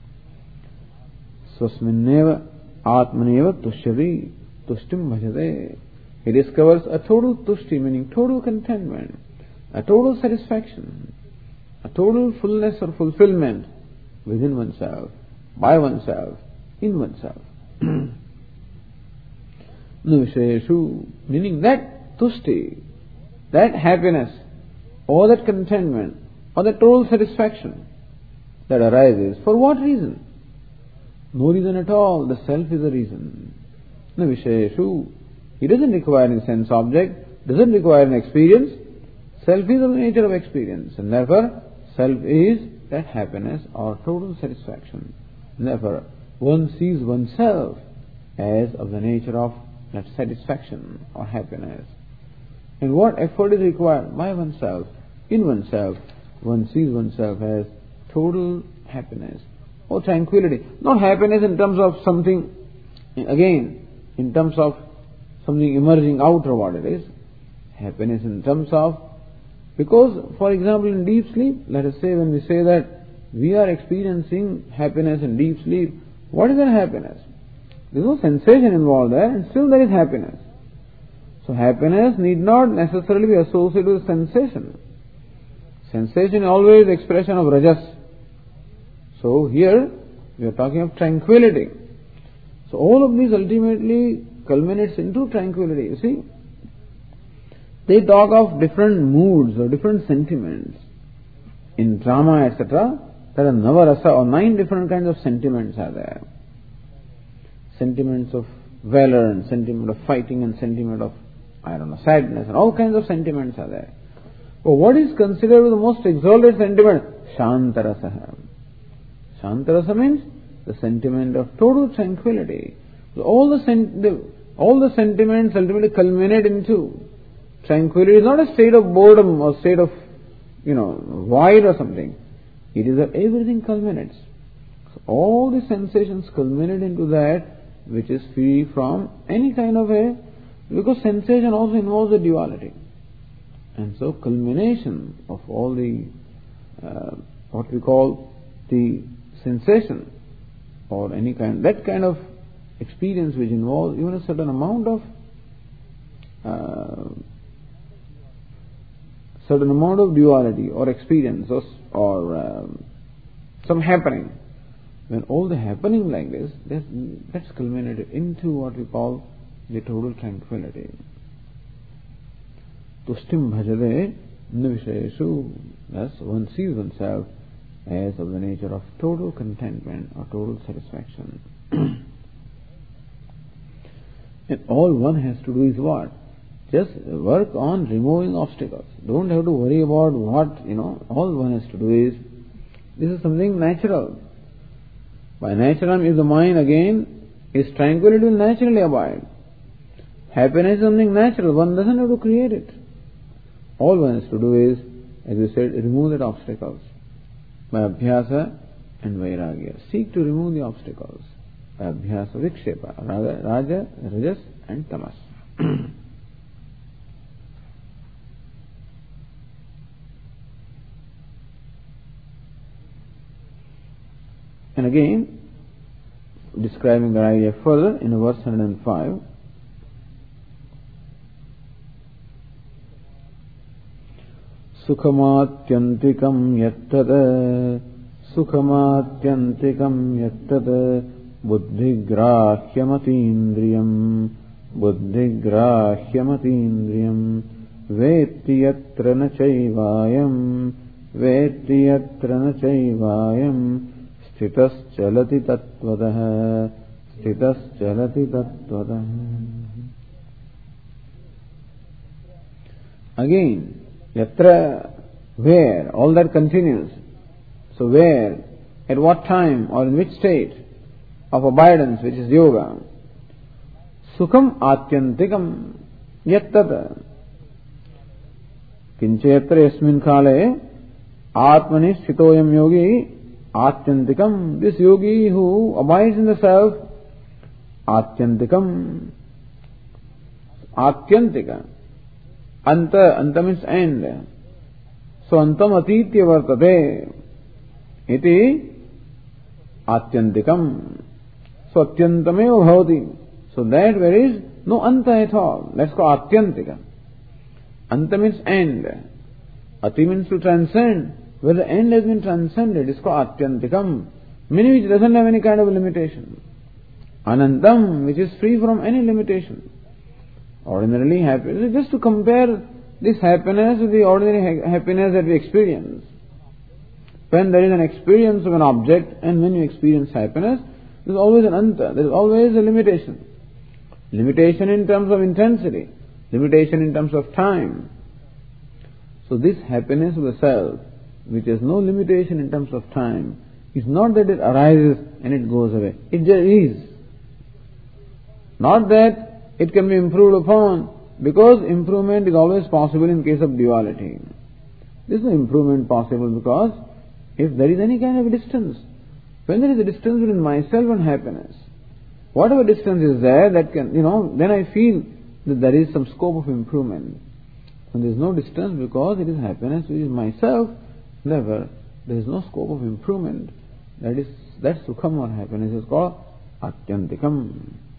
Swasminneva Atmaneva Tushyati Tushtim Bhajate. He discovers a total tushti, meaning total contentment, a total satisfaction, a total fullness or fulfillment within oneself, by oneself, in oneself. Nivisheshu, meaning that tushti, that happiness, or that contentment, or that total satisfaction that arises. For what reason? No reason at all. The self is the reason. Nivisheshu, he doesn't require any sense object, doesn't require an experience. Self is of the nature of experience, and therefore self is that happiness or total satisfaction. And therefore one sees oneself as of the nature of that satisfaction or happiness. And what effort is required? By oneself, in oneself, one sees oneself as total happiness or tranquility. Not happiness in terms of something, again, in terms of something emerging out of what it is. Happiness in terms of, because, for example, in deep sleep, let us say when we say that we are experiencing happiness in deep sleep, what is that happiness? There is no sensation involved there, and still there is happiness. So happiness need not necessarily be associated with sensation. Sensation is always the expression of rajas. So here we are talking of tranquility. So all of these ultimately culminates into tranquility. You see, they talk of different moods or different sentiments. In drama, et cetera, there are navarasa or nine different kinds of sentiments are there. Sentiments of valor and sentiment of fighting and sentiment of, I don't know, sadness and all kinds of sentiments are there. But what is considered the most exalted sentiment? Shantarasa. Shantarasa means the sentiment of total tranquility. So all the, sen- the all the sentiments ultimately culminate into tranquility. It is not a state of boredom or state of, you know, void or something. It is that everything culminates. So all the sensations culminate into that which is free from any kind of a, because sensation also involves a duality. And so culmination of all the, uh, what we call the sensation or any kind, that kind of experience which involves even a certain amount of, uh, certain amount of duality or experience or, or um, some happening. When all the happening like this, that's, that's culminated into what we call the total tranquility. Tushtim bhajade nivisheshu. Thus one sees oneself as of the nature of total contentment or total satisfaction. And all one has to do is what? Just work on removing obstacles. Don't have to worry about what, you know, all one has to do is, this is something natural. By natural, if the mind again is tranquil, it will naturally abide. Happiness is something natural, one doesn't have to create it. All one has to do is as we said, remove the obstacles by abhyasa and vairagya. Seek to remove the obstacles by abhyasa, vikshepa, raga, raja, rajas and tamas. And again, describing the idea further in verse one hundred five. Sukhamatyantikam yattad Sukhamatyantikam yattad Buddhigrahyamatīndriyam Buddhigrahyamatīndriyam Vetti yatra na chaivayam Vetti yatra na chaivayam Sthitas chalati tattvadaha Sthitas chalati tattvadaha. Again, yatra, where, all that continues. So where, at what time or in which state of abidance, which is yoga. Sukham atyantikam yattata. Kincha yatra yasmin kale atmani sthitoyam yogi atyantikam. This yogi who abides in the self, atyantikam. Atyantika. Anta, anta means end. So antam atitya vartate. Iti atyantikam. So atyantameva bhavati. So that where is no anta at all. Let's go atyantika. Anta means end. Ati means to transcend. Where the end has been transcended, it's called atyantikam. Meaning which doesn't have any kind of limitation. Anantam, which is free from any limitation. Ordinarily happiness, just to compare this happiness with the ordinary ha- happiness that we experience. When there is an experience of an object and when you experience happiness, there is always an anta, there is always a limitation. Limitation in terms of intensity, limitation in terms of time. So this happiness of the self, which has no limitation in terms of time, is not that it arises and it goes away. It just is. Not that it can be improved upon, because improvement is always possible in case of duality. There is no improvement possible because if there is any kind of distance, when there is a distance between myself and happiness, whatever distance is there, that can, you know, then I feel that there is some scope of improvement. When there is no distance because it is happiness which is myself, never, there is no scope of improvement. That is, that sukham or happiness is called atyantikam.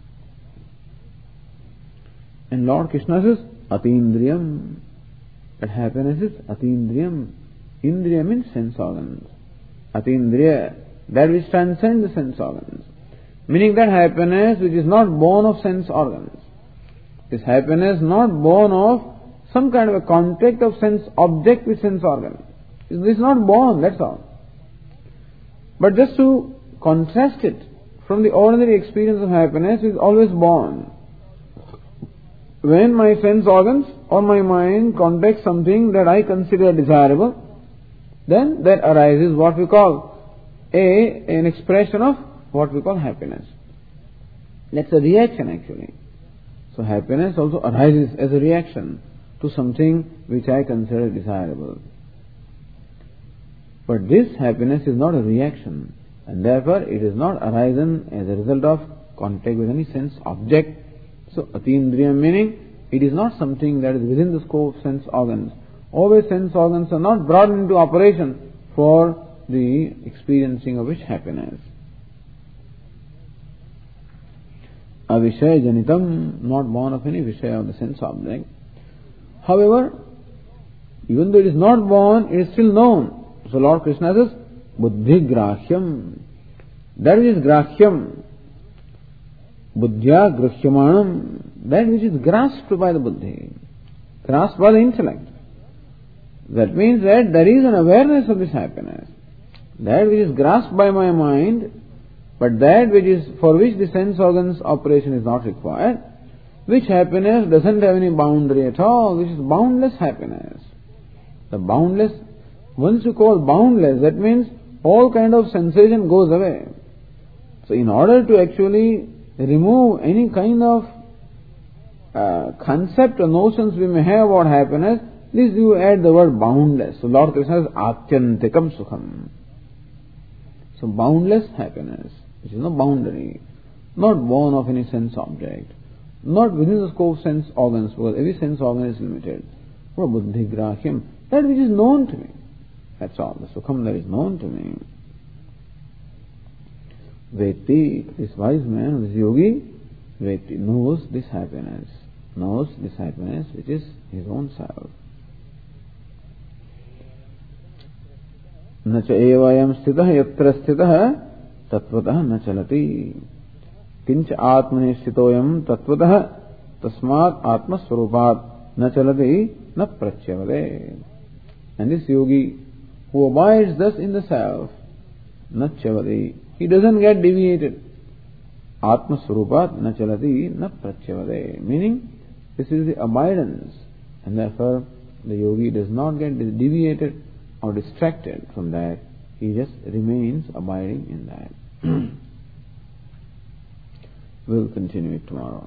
And Lord Krishna says, atindriyam. That happiness is atindriyam. Indriya means sense organs. Atindriya, that which transcends the sense organs. Meaning that happiness which is not born of sense organs. This happiness not born of some kind of a contact of sense object with sense organ. It is not born, that's all. But just to contrast it from the ordinary experience of happiness, it is always born. When my sense organs or my mind contact something that I consider desirable, then that arises what we call a an expression of what we call happiness. That's a reaction actually. So happiness also arises as a reaction to something which I consider desirable. But this happiness is not a reaction, and therefore it is not arisen as a result of contact with any sense object. So atindriya meaning it is not something that is within the scope of sense organs. Always sense organs are not brought into operation for the experiencing of which happiness. Avishaya janitam, not born of any vishaya of the sense object. However, even though it is not born, it is still known. So Lord Krishna says, buddhi grahyam. That which is grahyam, buddhya grahyamanam, that which is grasped by the buddhi, grasped by the intellect. That means that there is an awareness of this happiness. That which is grasped by my mind, but that which is for which the sense organs operation is not required, which happiness doesn't have any boundary at all, which is boundless happiness. The boundless, once you call boundless, that means all kind of sensation goes away. So in order to actually remove any kind of uh, concept or notions we may have about happiness, This you add the word boundless. So Lord Krishna is Atyantikam Sukham. So boundless happiness, which is no boundary, not born of any sense object, not within the scope of sense organs, because every sense organ is limited. For buddhi grahyam, that which is known to me. That's all. The sukham that is known to me. Veti, this wise man, this yogi, Veti, knows this happiness, knows this happiness which is his own self. न च एवयं स्थितः यत्र स्थितः तत्वतः न चलति किंच आत्मनि स्थितोयं तत्वतः तस्मात् आत्मस्वरूपात् न चलति न प्रच्यवते. And this yogi who abides thus in the self, न च्यवति, he doesn't get deviated. Atmaswarupat na chalati na pratyavade. Meaning, this is the abidance, and therefore the yogi does not get deviated or distracted from that. He just remains abiding in that. We'll continue it tomorrow.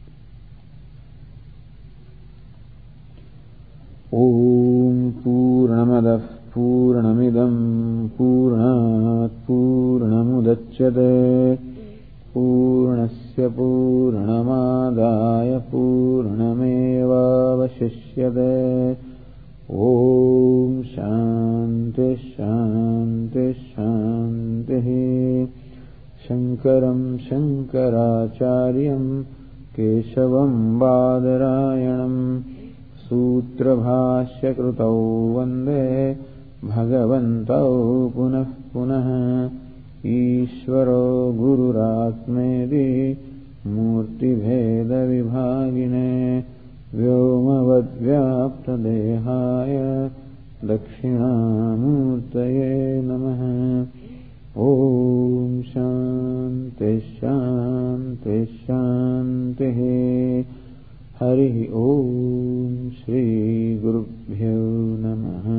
Om Purnamadah Purnamidam Purnat Purnamudachyate Purnasya Purnamadaya Purnameva Vashishyate. Om Shanti Shanti Shanti. Shankaram Shankaracharyam Keshavam Badarayanam Sutra Bhashya Krutau Vande Bhagavantau Punah Punah. Ishvaro Gururatmedi Murti Bheda Vibhagine Vyomavad Vyapta Dehaya Dakshinamurtaye Namaha. Om Shanti Shanti Shanti. Hari Om Shri Gurubhyo Namaha.